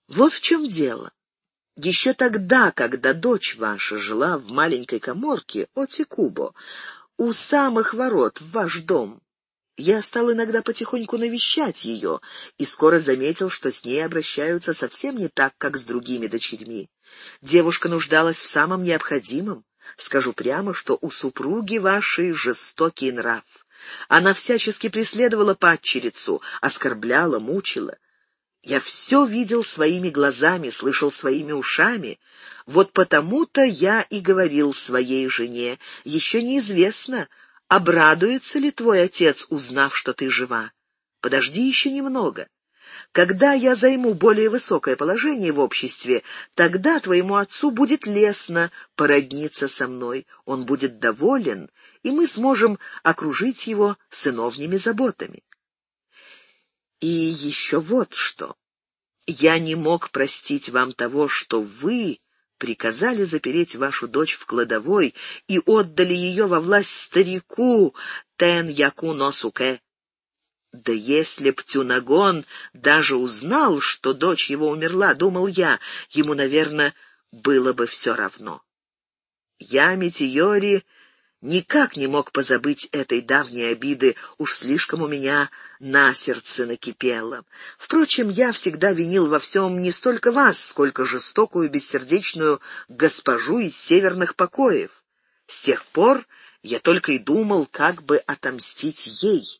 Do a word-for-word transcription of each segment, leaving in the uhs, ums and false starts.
Вот в чем дело. Еще тогда, когда дочь ваша жила в маленькой каморке Отикубо, у самых ворот в ваш дом, я стал иногда потихоньку навещать ее и скоро заметил, что с ней обращаются совсем не так, как с другими дочерьми. Девушка нуждалась в самом необходимом. Скажу прямо, что у супруги вашей жестокий нрав. Она всячески преследовала падчерицу, оскорбляла, мучила. Я все видел своими глазами, слышал своими ушами. Вот потому-то я и говорил своей жене: еще неизвестно, обрадуется ли твой отец, узнав, что ты жива. Подожди еще немного. Когда я займу более высокое положение в обществе, тогда твоему отцу будет лестно породниться со мной. Он будет доволен, и мы сможем окружить его сыновними заботами. И еще вот что. Я не мог простить вам того, что вы приказали запереть вашу дочь в кладовой и отдали ее во власть старику Тен-Яку Носуке. Да если б Тюнагон даже узнал, что дочь его умерла, думал я, ему, наверное, было бы все равно. Я, Митиори, никак не мог позабыть этой давней обиды, уж слишком у меня на сердце накипело. Впрочем, я всегда винил во всем не столько вас, сколько жестокую, бессердечную госпожу из северных покоев. С тех пор я только и думал, как бы отомстить ей.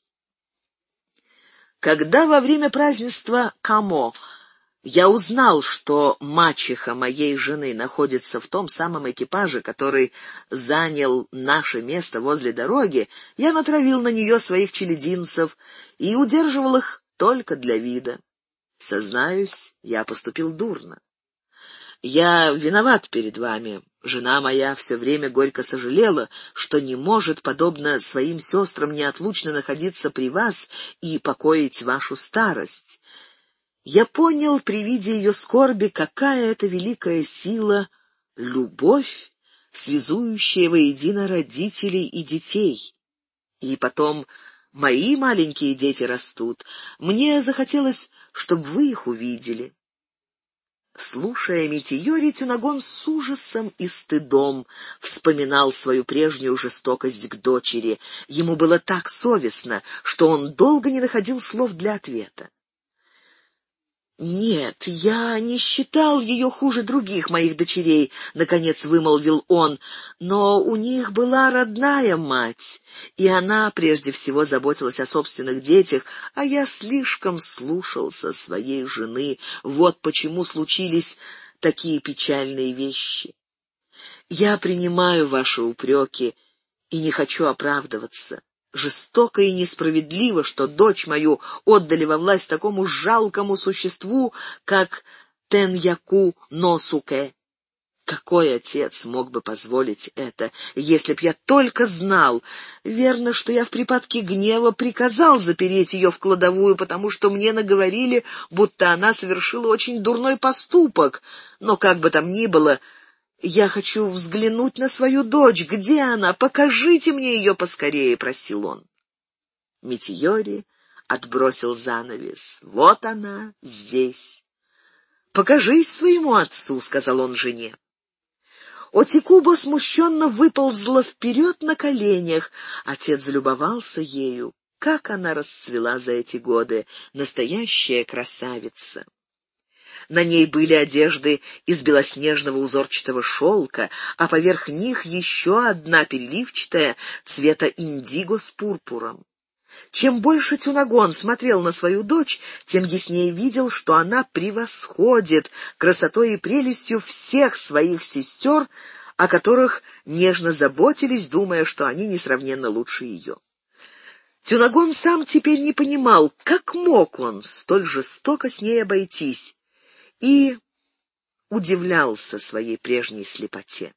Когда во время празднества Камо я узнал, что мачеха моей жены находится в том самом экипаже, который занял наше место возле дороги, я натравил на нее своих челядинцев и удерживал их только для вида. Сознаюсь, я поступил дурно. Я виноват перед вами. Жена моя все время горько сожалела, что не может, подобно своим сестрам, неотлучно находиться при вас и покоить вашу старость. Я понял при виде ее скорби, какая это великая сила — любовь, связующая воедино родителей и детей. И потом мои маленькие дети растут. Мне захотелось, чтобы вы их увидели. Слушая Митиори, Тюнагон с ужасом и стыдом вспоминал свою прежнюю жестокость к дочери. Ему было так совестно, что он долго не находил слов для ответа. «Нет, я не считал ее хуже других моих дочерей», — наконец вымолвил он, «но у них была родная мать, и она прежде всего заботилась о собственных детях, а я слишком слушался своей жены. Вот почему случились такие печальные вещи. Я принимаю ваши упреки и не хочу оправдываться. Жестоко и несправедливо, что дочь мою отдали во власть такому жалкому существу, как Тен-Яку Носуке. Какой отец мог бы позволить это, если б я только знал? Верно, что я в припадке гнева приказал запереть ее в кладовую, потому что мне наговорили, будто она совершила очень дурной поступок. Но как бы там ни было, я хочу взглянуть на свою дочь. Где она? Покажите мне ее поскорее, — просил он. Митиори отбросил занавес. Вот она, здесь. Покажись своему отцу, — сказал он жене. Отикубо смущенно выползла вперед на коленях. Отец залюбовался ею. Как она расцвела за эти годы! Настоящая красавица! На ней были одежды из белоснежного узорчатого шелка, а поверх них еще одна переливчатая цвета индиго с пурпуром. Чем больше Тюнагон смотрел на свою дочь, тем яснее видел, что она превосходит красотой и прелестью всех своих сестер, о которых нежно заботились, думая, что они несравненно лучше ее. Тюнагон сам теперь не понимал, как мог он столь жестоко с ней обойтись, и удивлялся своей прежней слепоте.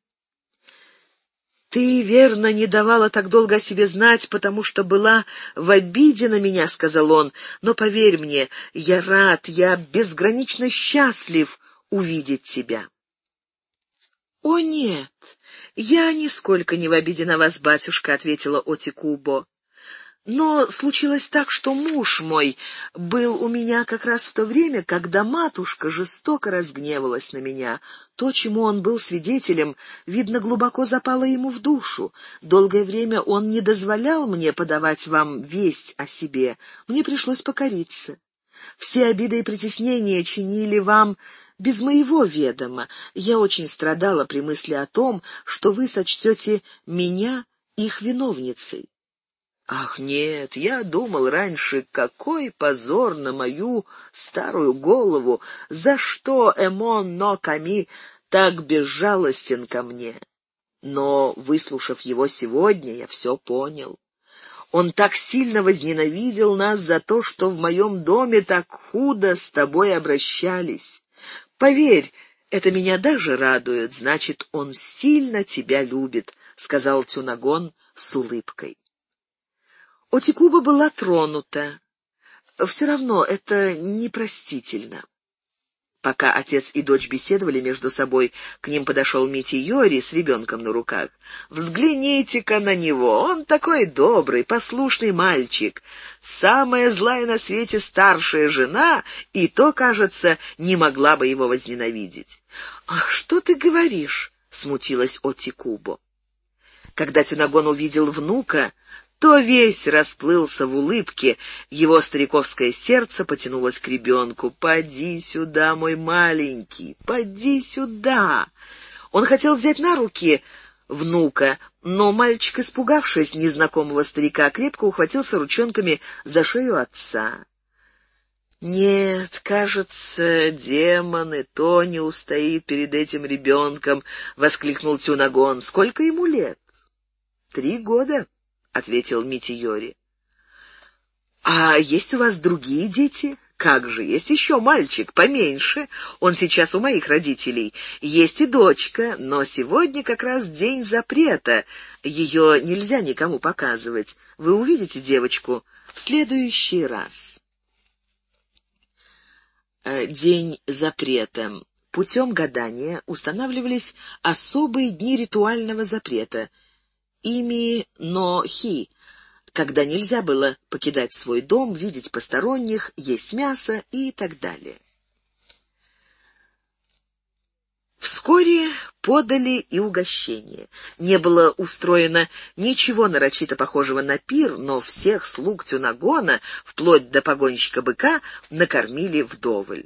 «Ты, верно, не давала так долго о себе знать, потому что была в обиде на меня», — сказал он, — «но поверь мне, я рад, я безгранично счастлив увидеть тебя». «О, нет, я нисколько не в обиде на вас, батюшка», — ответила Отикубо. Но случилось так, что муж мой был у меня как раз в то время, когда матушка жестоко разгневалась на меня. То, чему он был свидетелем, видно, глубоко запало ему в душу. Долгое время он не дозволял мне подавать вам весть о себе. Мне пришлось покориться. Все обиды и притеснения чинили вам без моего ведома. Я очень страдала при мысли о том, что вы сочтете меня их виновницей. Ах, нет, я думал раньше, какой позор на мою старую голову, за что Эмон но Ками так безжалостен ко мне. Но, выслушав его сегодня, я все понял. Он так сильно возненавидел нас за то, что в моем доме так худо с тобой обращались. Поверь, это меня даже радует, значит, он сильно тебя любит, — сказал Тюнагон с улыбкой. Отикуба была тронута. Все равно это непростительно. Пока отец и дочь беседовали между собой, к ним подошел Митийори с ребенком на руках. «Взгляните-ка на него, он такой добрый, послушный мальчик. Самая злая на свете старшая жена, и то, кажется, не могла бы его возненавидеть». «Ах, что ты говоришь?» — смутилась Отикубо. Когда Тюнагон увидел внука, то весь расплылся в улыбке, его стариковское сердце потянулось к ребенку. «Поди сюда, мой маленький, поди сюда!» Он хотел взять на руки внука, но мальчик, испугавшись незнакомого старика, крепко ухватился ручонками за шею отца. «Нет, кажется, демон и то не устоит перед этим ребенком», — воскликнул Тюнагон. «Сколько ему лет?» «Три года», — ответил Митийори. «А есть у вас другие дети?» «Как же, есть еще мальчик, поменьше. Он сейчас у моих родителей. Есть и дочка, но сегодня как раз день запрета. Ее нельзя никому показывать. Вы увидите девочку в следующий раз». День запрета. Путем гадания устанавливались особые дни ритуального запрета — Ими но хи, когда нельзя было покидать свой дом, видеть посторонних, есть мясо и так далее. Вскоре подали и угощение. Не было устроено ничего нарочито похожего на пир, но всех слуг Тюнагона, вплоть до погонщика быка, накормили вдоволь.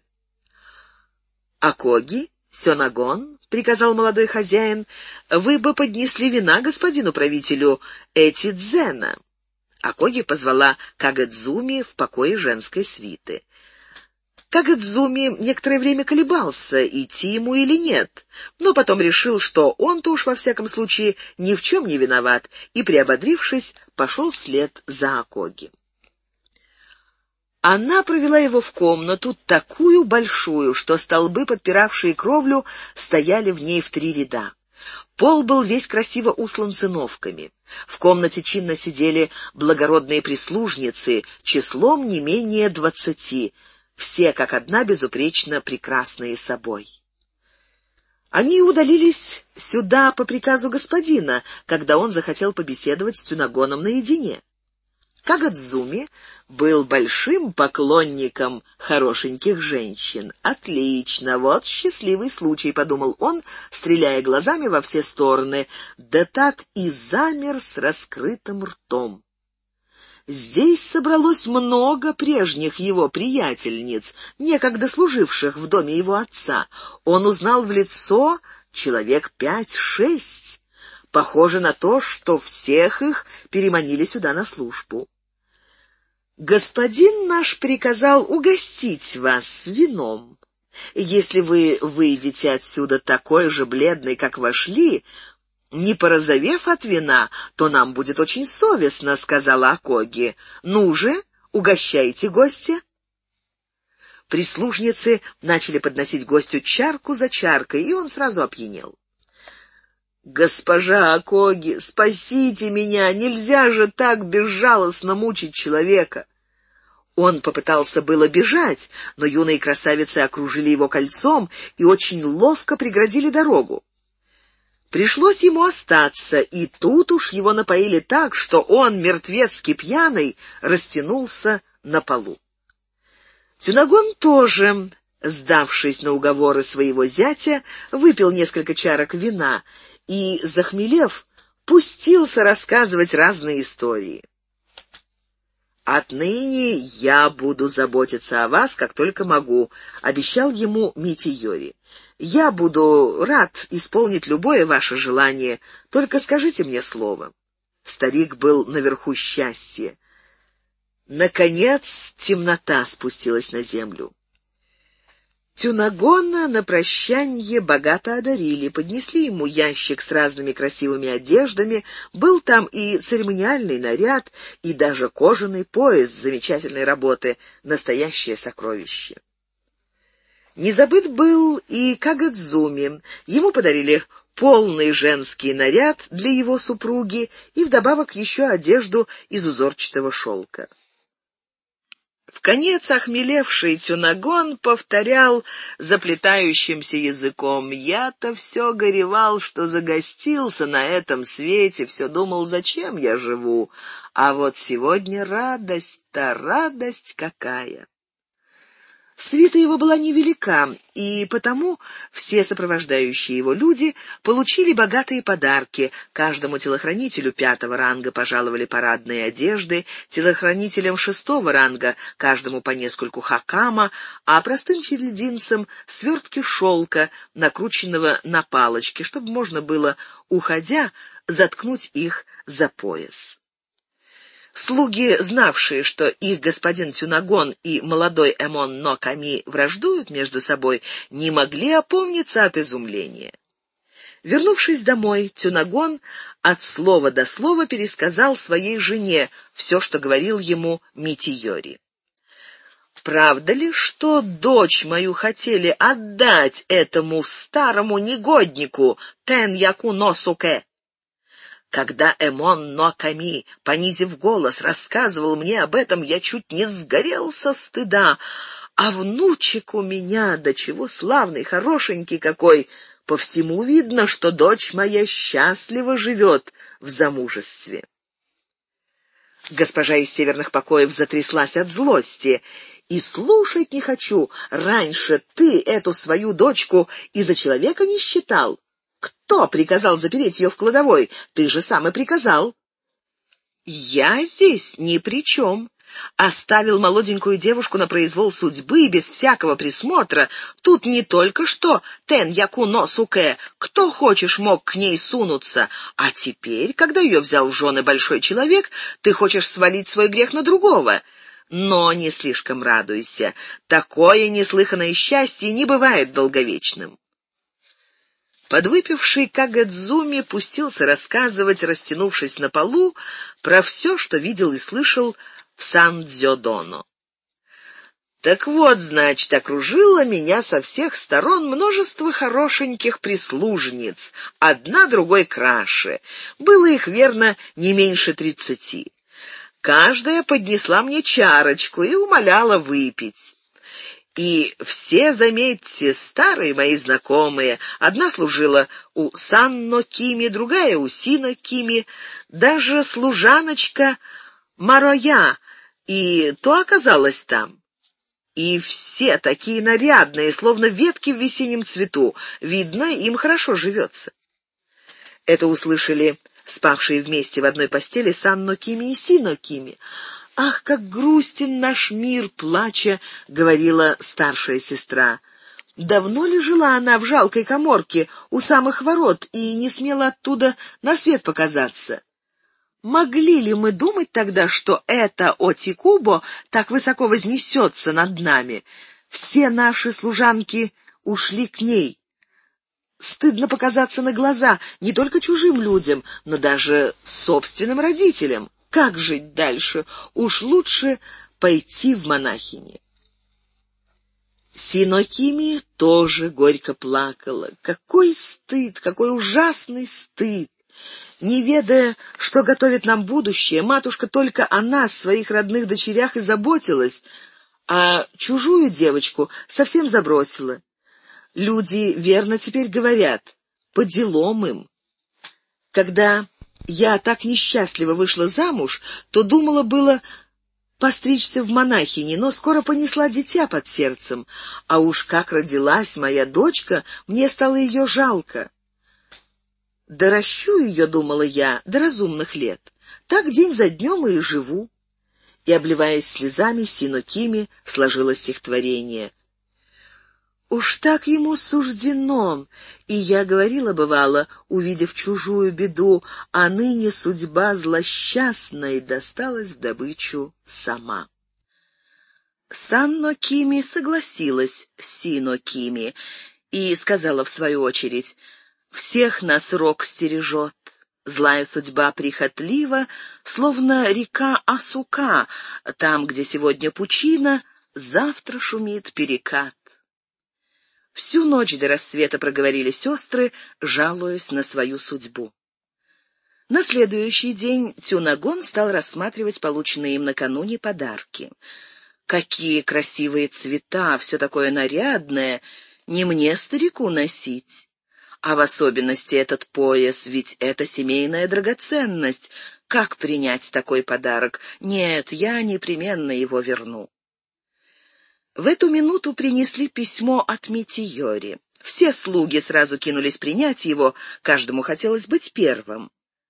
Акоги, Сёнагон, — приказал молодой хозяин, — вы бы поднесли вина господину правителю Этидзена. Акоги позвала Кагэдзуми в покое женской свиты. Кагэдзуми некоторое время колебался, идти ему или нет, но потом решил, что он-то уж во всяком случае ни в чем не виноват, и, приободрившись, пошел вслед за Акоги. Она провела его в комнату, такую большую, что столбы, подпиравшие кровлю, стояли в ней в три ряда. Пол был весь красиво устлан циновками. В комнате чинно сидели благородные прислужницы, числом не менее двадцати, все как одна безупречно прекрасные собой. Они удалились сюда по приказу господина, когда он захотел побеседовать с Тюнагоном наедине. Кагэдзуми был большим поклонником хорошеньких женщин. «Отлично, вот счастливый случай», — подумал он, стреляя глазами во все стороны, да так и замер с раскрытым ртом. Здесь собралось много прежних его приятельниц, некогда служивших в доме его отца. Он узнал в лицо человек пять-шесть. Похоже на то, что всех их переманили сюда на службу. «Господин наш приказал угостить вас вином. Если вы выйдете отсюда такой же бледный, как вошли, не порозовев от вина, то нам будет очень совестно», — сказала Акоги. «Ну же, угощайте гостя». Прислужницы начали подносить гостю чарку за чаркой, и он сразу опьянел. «Госпожа Акоги, спасите меня! Нельзя же так безжалостно мучить человека!» Он попытался было бежать, но юные красавицы окружили его кольцом и очень ловко преградили дорогу. Пришлось ему остаться, и тут уж его напоили так, что он, мертвецки пьяный, растянулся на полу. Тюнагон тоже, сдавшись на уговоры своего зятя, выпил несколько чарок вина и, захмелев, пустился рассказывать разные истории. «Отныне я буду заботиться о вас, как только могу», — обещал ему Митийори. «Я буду рад исполнить любое ваше желание, только скажите мне слово». Старик был наверху счастья. Наконец темнота спустилась на землю. Тюнагона на прощанье богато одарили, поднесли ему ящик с разными красивыми одеждами, был там и церемониальный наряд, и даже кожаный пояс замечательной работы, настоящее сокровище. Не забыт был и Кагадзуми, ему подарили полный женский наряд для его супруги и вдобавок еще одежду из узорчатого шелка. Вконец охмелевший Тюнагон повторял заплетающимся языком: «Я-то все горевал, что загостился на этом свете, все думал, зачем я живу, а вот сегодня радость-то, радость какая!» Свита его была невелика, и потому все сопровождающие его люди получили богатые подарки. Каждому телохранителю пятого ранга пожаловали парадные одежды, телохранителям шестого ранга каждому по нескольку хакама, а простым черединцам свертки шелка, накрученного на палочки, чтобы можно было, уходя, заткнуть их за пояс. Слуги, знавшие, что их господин Тюнагон и молодой Эмон но Ками враждуют между собой, не могли опомниться от изумления. Вернувшись домой, Тюнагон от слова до слова пересказал своей жене все, что говорил ему Митийори. «Правда ли, что дочь мою хотели отдать этому старому негоднику Тен-Яку но Суке?» Когда Эмон но Ками, понизив голос, рассказывал мне об этом, я чуть не сгорел со стыда. А внучек у меня, да чего славный, хорошенький какой! По всему видно, что дочь моя счастливо живет в замужестве. Госпожа из северных покоев затряслась от злости. «И слушать не хочу. Раньше ты эту свою дочку и за человека не считал. Кто приказал запереть ее в кладовой? Ты же сам и приказал». «Я здесь ни при чем. Оставил молоденькую девушку на произвол судьбы, без всякого присмотра. Тут не только что Тен-Яку но Суке, кто хочешь мог к ней сунуться. А теперь, когда ее взял в жены большой человек, ты хочешь свалить свой грех на другого. Но не слишком радуйся. Такое неслыханное счастье не бывает долговечным». Подвыпивший Кагадзуми пустился рассказывать, растянувшись на полу, про все, что видел и слышал в Сан-Дзёдоно. «Так вот, значит, окружило меня со всех сторон множество хорошеньких прислужниц, одна другой краше. Было их, верно, не меньше тридцати. Каждая поднесла мне чарочку и умоляла выпить. И все, заметьте, старые мои знакомые. Одна служила у Санно Кими, другая у Сино Кими, даже служаночка Мароя, и то оказалась там. И все такие нарядные, словно ветки в весеннем цвету. Видно, им хорошо живется». Это услышали спавшие вместе в одной постели Санно Кими и Сино Кими. «Ах, как грустен наш мир!» — плача, говорила старшая сестра. Давно ли жила она в жалкой каморке у самых ворот и не смела оттуда на свет показаться? Могли ли мы думать тогда, что эта Отикубо так высоко вознесется над нами? Все наши служанки ушли к ней. Стыдно показаться на глаза не только чужим людям, но даже собственным родителям. Как жить дальше? Уж лучше пойти в монахини». Сино Кими тоже горько плакала. Какой стыд, какой ужасный стыд! Не ведая, что готовит нам будущее, матушка только о нас, своих родных дочерях, и заботилась, а чужую девочку совсем забросила. Люди верно теперь говорят: по делам им. Когда я так несчастливо вышла замуж, то думала было постричься в монахини, но скоро понесла дитя под сердцем, а уж как родилась моя дочка, мне стало ее жалко. Доращу ее, думала я, до разумных лет. Так день за днем и живу. И, обливаясь слезами, Сино Кими сложила стихотворение. Уж так ему суждено, и я говорила, бывало, увидев чужую беду, а ныне судьба злосчастной досталась в добычу сама. Санно Кими согласилась с Сино Кими и сказала в свою очередь: «Всех нас рок стережет. Злая судьба прихотлива, словно река Асука, там, где сегодня пучина, завтра шумит перекат». Всю ночь до рассвета проговорили сестры, жалуясь на свою судьбу. На следующий день Тюнагон стал рассматривать полученные им накануне подарки. «Какие красивые цвета, все такое нарядное, не мне, старику, носить. А в особенности этот пояс, ведь это семейная драгоценность. Как принять такой подарок? Нет, я непременно его верну». В эту минуту принесли письмо от Митиори. Все слуги сразу кинулись принять его, каждому хотелось быть первым.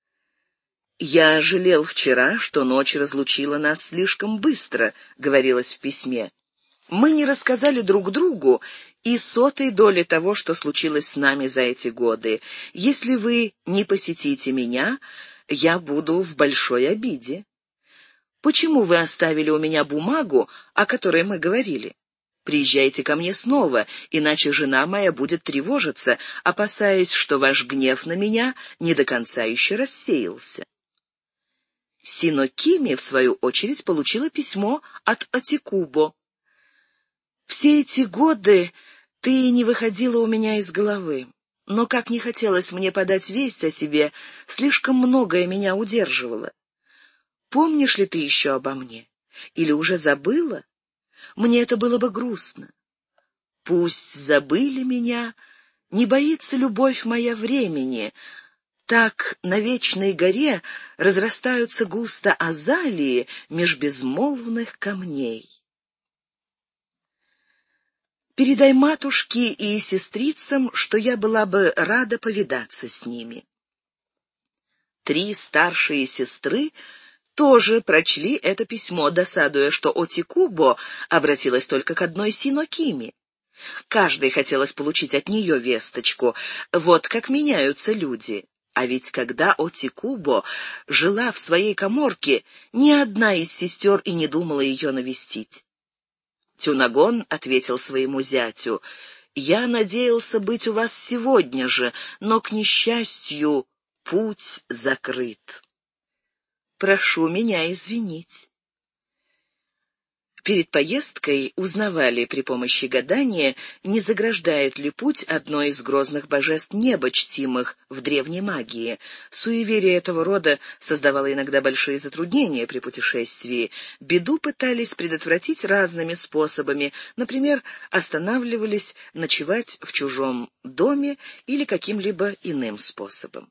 «Я жалел вчера, что ночь разлучила нас слишком быстро», — говорилось в письме. «Мы не рассказали друг другу и сотой доли того, что случилось с нами за эти годы. Если вы не посетите меня, я буду в большой обиде. Почему вы оставили у меня бумагу, о которой мы говорили? Приезжайте ко мне снова, иначе жена моя будет тревожиться, опасаясь, что ваш гнев на меня не до конца еще рассеялся». Сино Кими, в свою очередь, получила письмо от Отикубо. «Все эти годы ты не выходила у меня из головы, но как не хотелось мне подать весть о себе, слишком многое меня удерживало. Помнишь ли ты еще обо мне? Или уже забыла? Мне это было бы грустно. Пусть забыли меня, не боится любовь моя времени. Так на вечной горе разрастаются густо азалии меж безмолвных камней. Передай матушке и сестрицам, что я была бы рада повидаться с ними». Три старшие сестры тоже прочли это письмо, досадуя, что Отикубо обратилась только к одной Сино Кими. Каждой хотелось получить от нее весточку. Вот как меняются люди. А ведь когда Отикубо жила в своей каморке, ни одна из сестер и не думала ее навестить. Тюнагон ответил своему зятю: «Я надеялся быть у вас сегодня же, но, к несчастью, путь закрыт. Прошу меня извинить». Перед поездкой узнавали при помощи гадания, не заграждает ли путь одной из грозных божеств неба, чтимых в древней магии. Суеверие этого рода создавало иногда большие затруднения при путешествии. Беду пытались предотвратить разными способами, например, останавливались ночевать в чужом доме или каким-либо иным способом.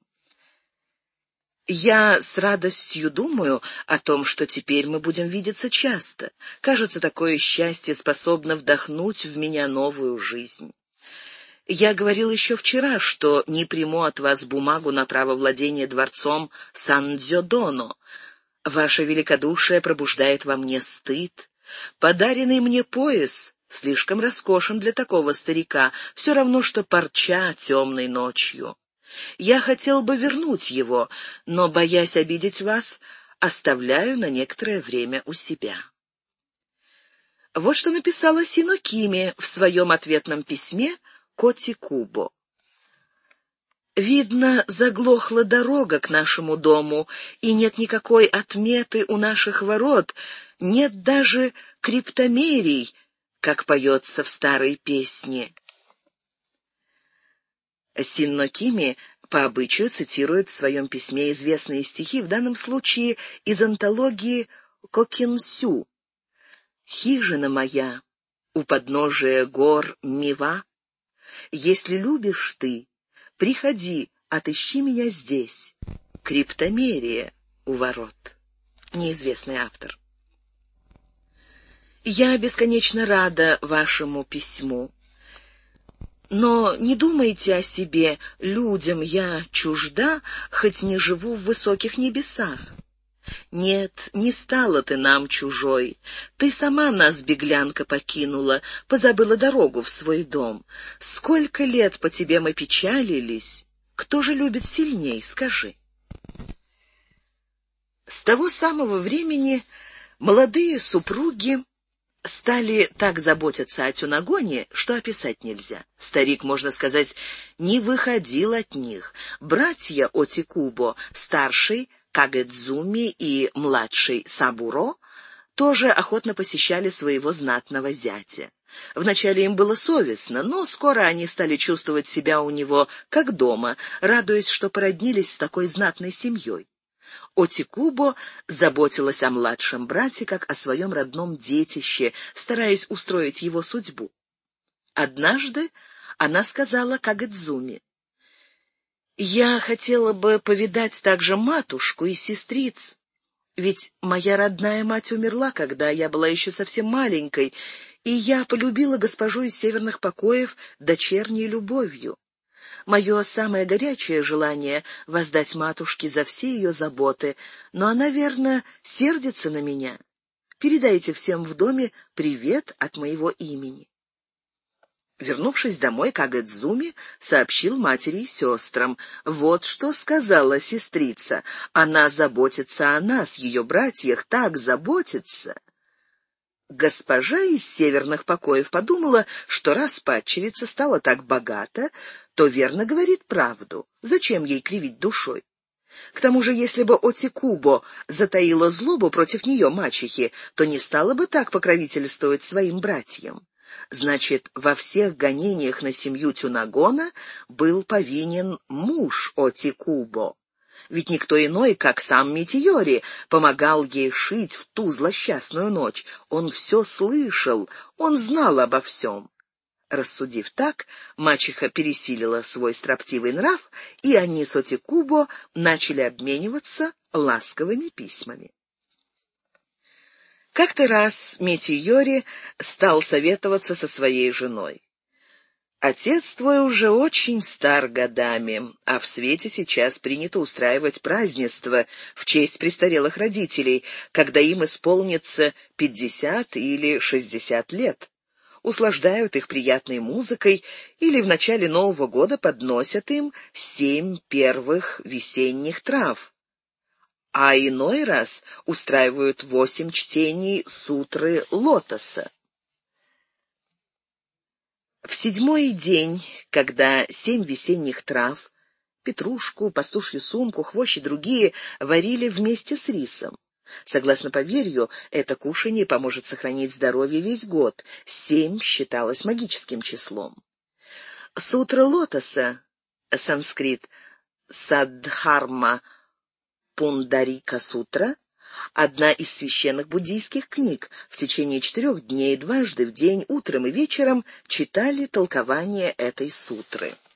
Я с радостью думаю о том, что теперь мы будем видеться часто. Кажется, такое счастье способно вдохнуть в меня новую жизнь. Я говорил еще вчера, что не приму от вас бумагу на право владения дворцом Сан-Дзёдоно. Ваше великодушие пробуждает во мне стыд. Подаренный мне пояс слишком роскошен для такого старика, все равно, что парча темной ночью. Я хотел бы вернуть его, но, боясь обидеть вас, оставляю на некоторое время у себя». Вот что написала Сино Кими в своем ответном письме к Отикубо. «Видно, заглохла дорога к нашему дому, и нет никакой отметы у наших ворот, нет даже криптомерий, как поется в старой песне». Сино Кими по обычаю цитирует в своем письме известные стихи, в данном случае из антологии Кокинсю. «Хижина моя у подножия гор Мива, если любишь ты, приходи отыщи меня здесь. Криптомерия у ворот. Неизвестный автор. Я бесконечно рада вашему письму. Но не думайте о себе, людям я чужда, хоть не живу в высоких небесах. Нет, не стала ты нам чужой. Ты сама нас, беглянка, покинула, позабыла дорогу в свой дом. Сколько лет по тебе мы печалились. Кто же любит сильней, скажи? С того самого времени молодые супруги стали так заботиться о Тюнагоне, что описать нельзя. Старик, можно сказать, не выходил от них. Братья Отикубо, старший Кагэдзуми и младший Сабуро, тоже охотно посещали своего знатного зятя. Вначале им было совестно, но скоро они стали чувствовать себя у него как дома, радуясь, что породнились с такой знатной семьей. Отикубо заботилась о младшем брате как о своем родном детище, стараясь устроить его судьбу. Однажды она сказала Кагэдзуми: «Я хотела бы повидать также матушку и сестриц, ведь моя родная мать умерла, когда я была еще совсем маленькой, и я полюбила госпожу из северных покоев дочерней любовью. Мое самое горячее желание — воздать матушке за все ее заботы, но она, верно, сердится на меня. Передайте всем в доме привет от моего имени». Вернувшись домой, Кагэдзуми сообщил матери и сестрам: «Вот что сказала сестрица. Она заботится о нас, ее братьях, так заботится». Госпожа из северных покоев подумала, что раз падчерица стала так богата, то верно говорит правду. Зачем ей кривить душой? К тому же, если бы Отикубо затаила злобу против нее мачехи, то не стала бы так покровительствовать своим братьям. Значит, во всех гонениях на семью Тюнагона был повинен муж Отикубо. Ведь никто иной, как сам Митиори, помогал ей шить в ту злосчастную ночь. Он все слышал, он знал обо всем. Рассудив так, мачеха пересилила свой строптивый нрав, и они с Отикубо начали обмениваться ласковыми письмами. Как-то раз Митиори стал советоваться со своей женой. «Отец твой уже очень стар годами, а в свете сейчас принято устраивать празднества в честь престарелых родителей, когда им исполнится пятьдесят или шестьдесят лет. Услаждают их приятной музыкой или в начале Нового года подносят им семь первых весенних трав. А иной раз устраивают восемь чтений сутры лотоса. В седьмой день, когда семь весенних трав, петрушку, пастушью сумку, хвощ и другие варили вместе с рисом. Согласно поверью, это кушанье поможет сохранить здоровье весь год. Семь считалось магическим числом. Сутра лотоса, санскрит Саддхарма Пундарика сутра, одна из священных буддийских книг. В течение четырех дней, дважды в день, утром и вечером, читали толкование этой сутры.